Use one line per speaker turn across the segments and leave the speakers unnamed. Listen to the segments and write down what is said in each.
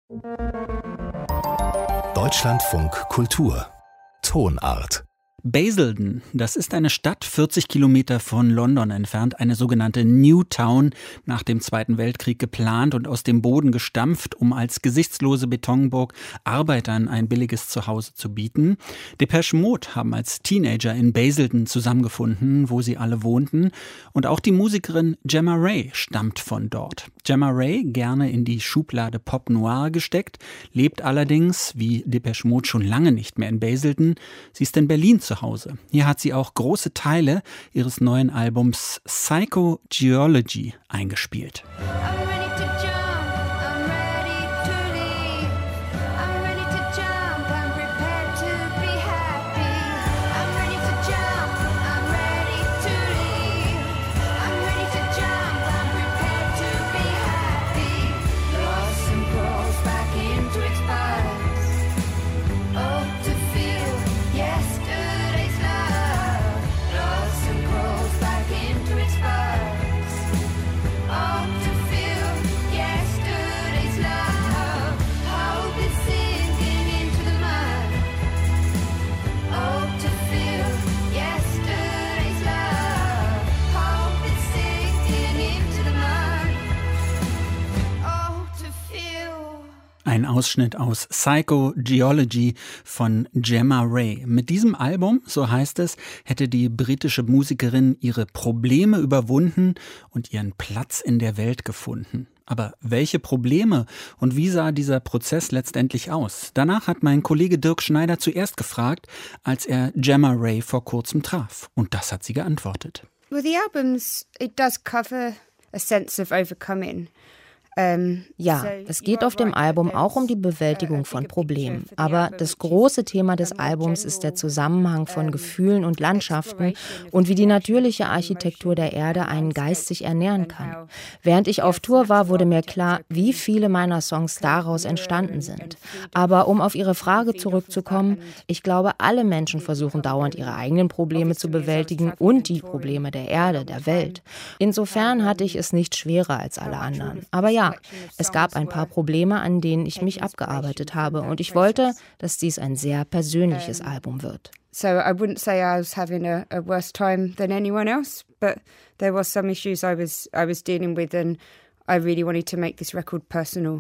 Deutschlandfunk Kultur Tonart.
Basildon, das ist eine Stadt 40 Kilometer von London entfernt, eine sogenannte New Town, nach dem Zweiten Weltkrieg geplant und aus dem Boden gestampft, um als gesichtslose Betonburg Arbeitern ein billiges Zuhause zu bieten. Depeche Mode haben als Teenager in Basildon zusammengefunden, wo sie alle wohnten. Und auch die Musikerin Gemma Ray stammt von dort. Gemma Ray, gerne in die Schublade Pop Noir gesteckt, lebt allerdings, wie Depeche Mode, schon lange nicht mehr in Basildon. Sie ist in Berlin zu Hause. Hier hat sie auch große Teile ihres neuen Albums Psychogeology eingespielt. Ein Ausschnitt aus Psychogeology von Gemma Ray. Mit diesem Album, so heißt es, hätte die britische Musikerin ihre Probleme überwunden und ihren Platz in der Welt gefunden. Aber welche Probleme und wie sah dieser Prozess letztendlich aus? Danach hat mein Kollege Dirk Schneider zuerst gefragt, als er Gemma Ray vor kurzem traf. Und das hat sie geantwortet.
Well, the albums, it does cover a sense of overcoming.
Ja, es geht auf dem Album auch um die Bewältigung von Problemen. Aber das große Thema des Albums ist der Zusammenhang von Gefühlen und Landschaften und wie die natürliche Architektur der Erde einen geistig ernähren kann. Während ich auf Tour war, wurde mir klar, wie viele meiner Songs daraus entstanden sind. Aber um auf Ihre Frage zurückzukommen, ich glaube, alle Menschen versuchen dauernd ihre eigenen Probleme zu bewältigen und die Probleme der Erde, der Welt. Insofern hatte ich es nicht schwerer als alle anderen. Aber ja, es gab ein paar Probleme, an denen ich mich abgearbeitet habe und ich wollte, dass dies ein sehr persönliches Album wird.
So I wouldn't say I was having a worse time than anyone else, but there was some issues I was dealing with and I really wanted to make this record personal.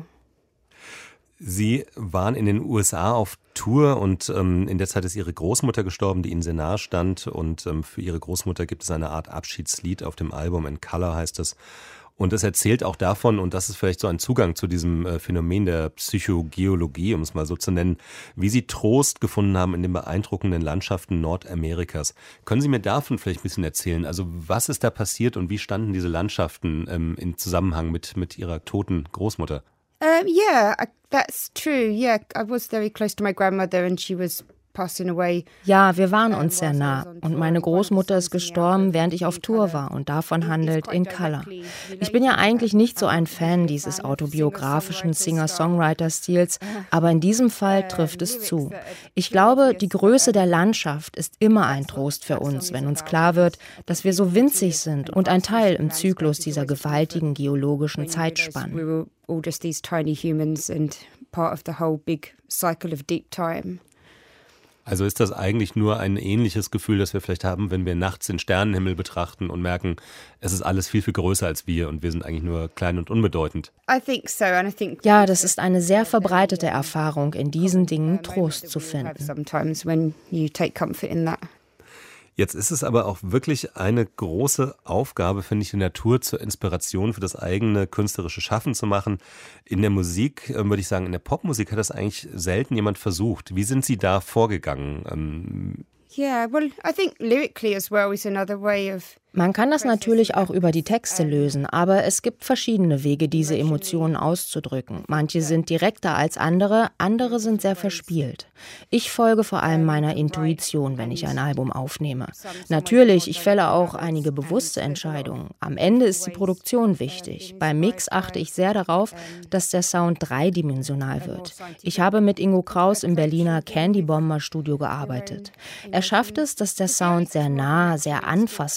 Sie waren in den USA auf Tour und in der Zeit ist Ihre Großmutter gestorben, die Ihnen sehr nahe stand und für Ihre Großmutter gibt es eine Art Abschiedslied auf dem Album, In Color heißt es. Und es erzählt auch davon, und das ist vielleicht so ein Zugang zu diesem Phänomen der Psychogeologie, um es mal so zu nennen, wie Sie Trost gefunden haben in den beeindruckenden Landschaften Nordamerikas. Können Sie mir davon vielleicht ein bisschen erzählen? Also was ist da passiert und wie standen diese Landschaften im Zusammenhang mit Ihrer toten Großmutter?
Yeah, that's true. Yeah, I was very close to my grandmother and she was passing away.
Ja, wir waren uns sehr nah und meine Großmutter ist gestorben, während ich auf Tour war und davon handelt In Color. Ich bin ja eigentlich nicht so ein Fan dieses autobiografischen Singer-Songwriter-Stils, aber in diesem Fall trifft es zu. Ich glaube, die Größe der Landschaft ist immer ein Trost für uns, wenn uns klar wird, dass wir so winzig sind und ein Teil im Zyklus dieser gewaltigen geologischen Zeitspanne.
We were all just these tiny humans and part of the whole big cycle of deep time.
Also ist das eigentlich nur ein ähnliches Gefühl, das wir vielleicht haben, wenn wir nachts den Sternenhimmel betrachten und merken, es ist alles viel, viel größer als wir und wir sind eigentlich nur klein und unbedeutend.
Ja, das ist eine sehr verbreitete Erfahrung, in diesen Dingen Trost zu finden.
Jetzt ist es aber auch wirklich eine große Aufgabe, finde ich, die Natur zur Inspiration für das eigene künstlerische Schaffen zu machen. In der Musik, würde ich sagen, in der Popmusik hat das eigentlich selten jemand versucht. Wie sind Sie da vorgegangen?
Yeah, well, I think lyrically as well is another way of
Man kann das natürlich auch über die Texte lösen, aber es gibt verschiedene Wege, diese Emotionen auszudrücken. Manche sind direkter als andere, andere sind sehr verspielt. Ich folge vor allem meiner Intuition, wenn ich ein Album aufnehme. Natürlich, ich fälle auch einige bewusste Entscheidungen. Am Ende ist die Produktion wichtig. Beim Mix achte ich sehr darauf, dass der Sound dreidimensional wird. Ich habe mit Ingo Kraus im Berliner Candy Bomber Studio gearbeitet. Er schafft es, dass der Sound sehr nah, sehr anfassbar wird.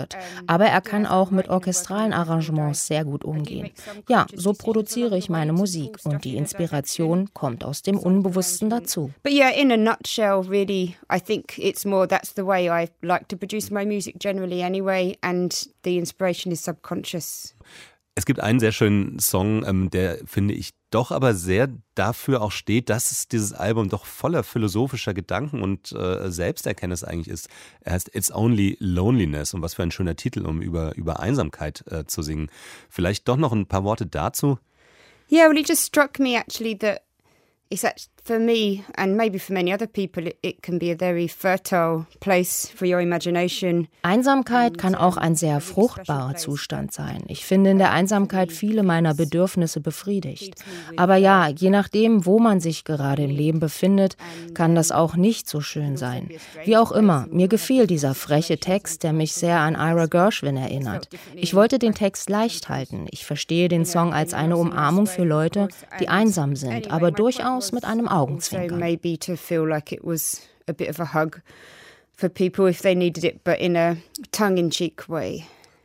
wird. Aber er kann auch mit orchestralen Arrangements sehr gut umgehen. Ja, so produziere ich meine Musik und die Inspiration kommt aus dem Unbewussten dazu.
But yeah, in a nutshell, really, I think it's more that's the way I like to produce my music generally anyway, and the inspiration is subconscious.
Es gibt einen sehr schönen Song, der, finde ich, doch aber sehr dafür auch steht, dass dieses Album doch voller philosophischer Gedanken und Selbsterkenntnis eigentlich ist. Er heißt It's Only Loneliness, und was für ein schöner Titel, um über Einsamkeit zu singen. Vielleicht doch noch ein paar Worte dazu?
Yeah, well, it just struck me actually that it's for me and maybe for many other people, it can be a very fertile place for your imagination.
Einsamkeit kann auch ein sehr fruchtbarer Zustand sein. Ich finde in der Einsamkeit viele meiner Bedürfnisse befriedigt. Aber ja, je nachdem, wo man sich gerade im Leben befindet, kann das auch nicht so schön sein. Wie auch immer, mir gefiel dieser freche Text, der mich sehr an Ira Gershwin erinnert. Ich wollte den Text leicht halten. Ich verstehe den Song als eine Umarmung für Leute, die einsam sind, aber durchaus mit einem Augenzwinkern.
So maybe to feel like it was a bit of a hug for people if they needed it, but in a tongue-in-cheek way.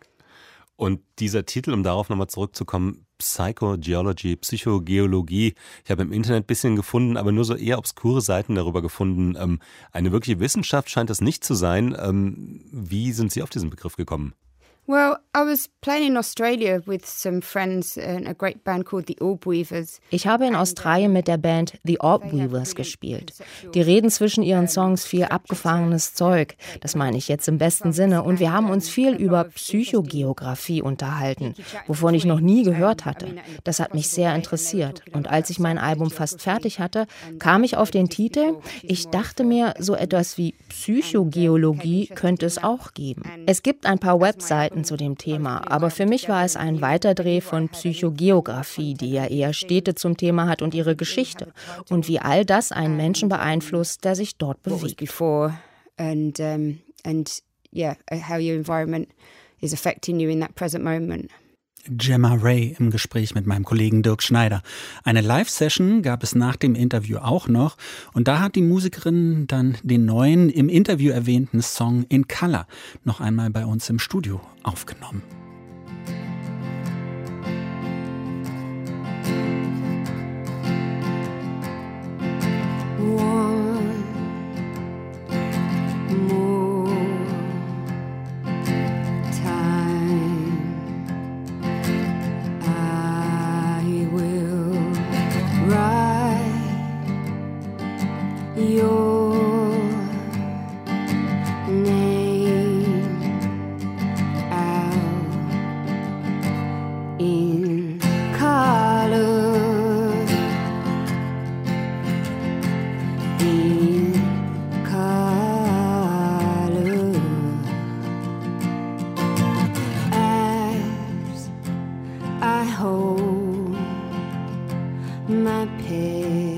Und dieser Titel, um darauf nochmal zurückzukommen, Psychogeology, Psychogeologie, ich habe im Internet ein bisschen gefunden, aber nur so eher obskure Seiten darüber gefunden. Eine wirkliche Wissenschaft scheint das nicht zu sein. Wie sind Sie auf diesen Begriff gekommen?
Well, I was playing in Australia with some friends in a great band called the Orb Weavers.
Ich habe in Australien mit der Band The Orb Weavers gespielt. Die reden zwischen ihren Songs viel abgefahrenes Zeug, das meine ich jetzt im besten Sinne, und wir haben uns viel über Psychogeografie unterhalten, wovon ich noch nie gehört hatte. Das hat mich sehr interessiert, und als ich mein Album fast fertig hatte, kam ich auf den Titel. Ich dachte mir, so etwas wie Psychogeologie könnte es auch geben. Es gibt ein paar Webseiten zu dem Thema, aber für mich war es ein Weiterdreh von Psychogeografie, die ja eher Städte zum Thema hat und ihre Geschichte und wie all das einen Menschen beeinflusst, der sich dort bewegt.
And yeah, how your environment is affecting you in that present moment.
Gemma Ray im Gespräch mit meinem Kollegen Dirk Schneider. Eine Live-Session gab es nach dem Interview auch noch, und da hat die Musikerin dann den neuen, im Interview erwähnten Song In Color noch einmal bei uns im Studio aufgenommen.
My past